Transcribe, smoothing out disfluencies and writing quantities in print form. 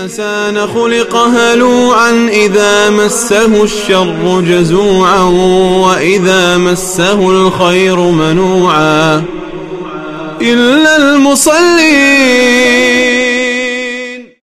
الإنسان خلق هلوعا إذا مسه الشر جزوعا وإذا مسه الخير منوعا إلا المصلين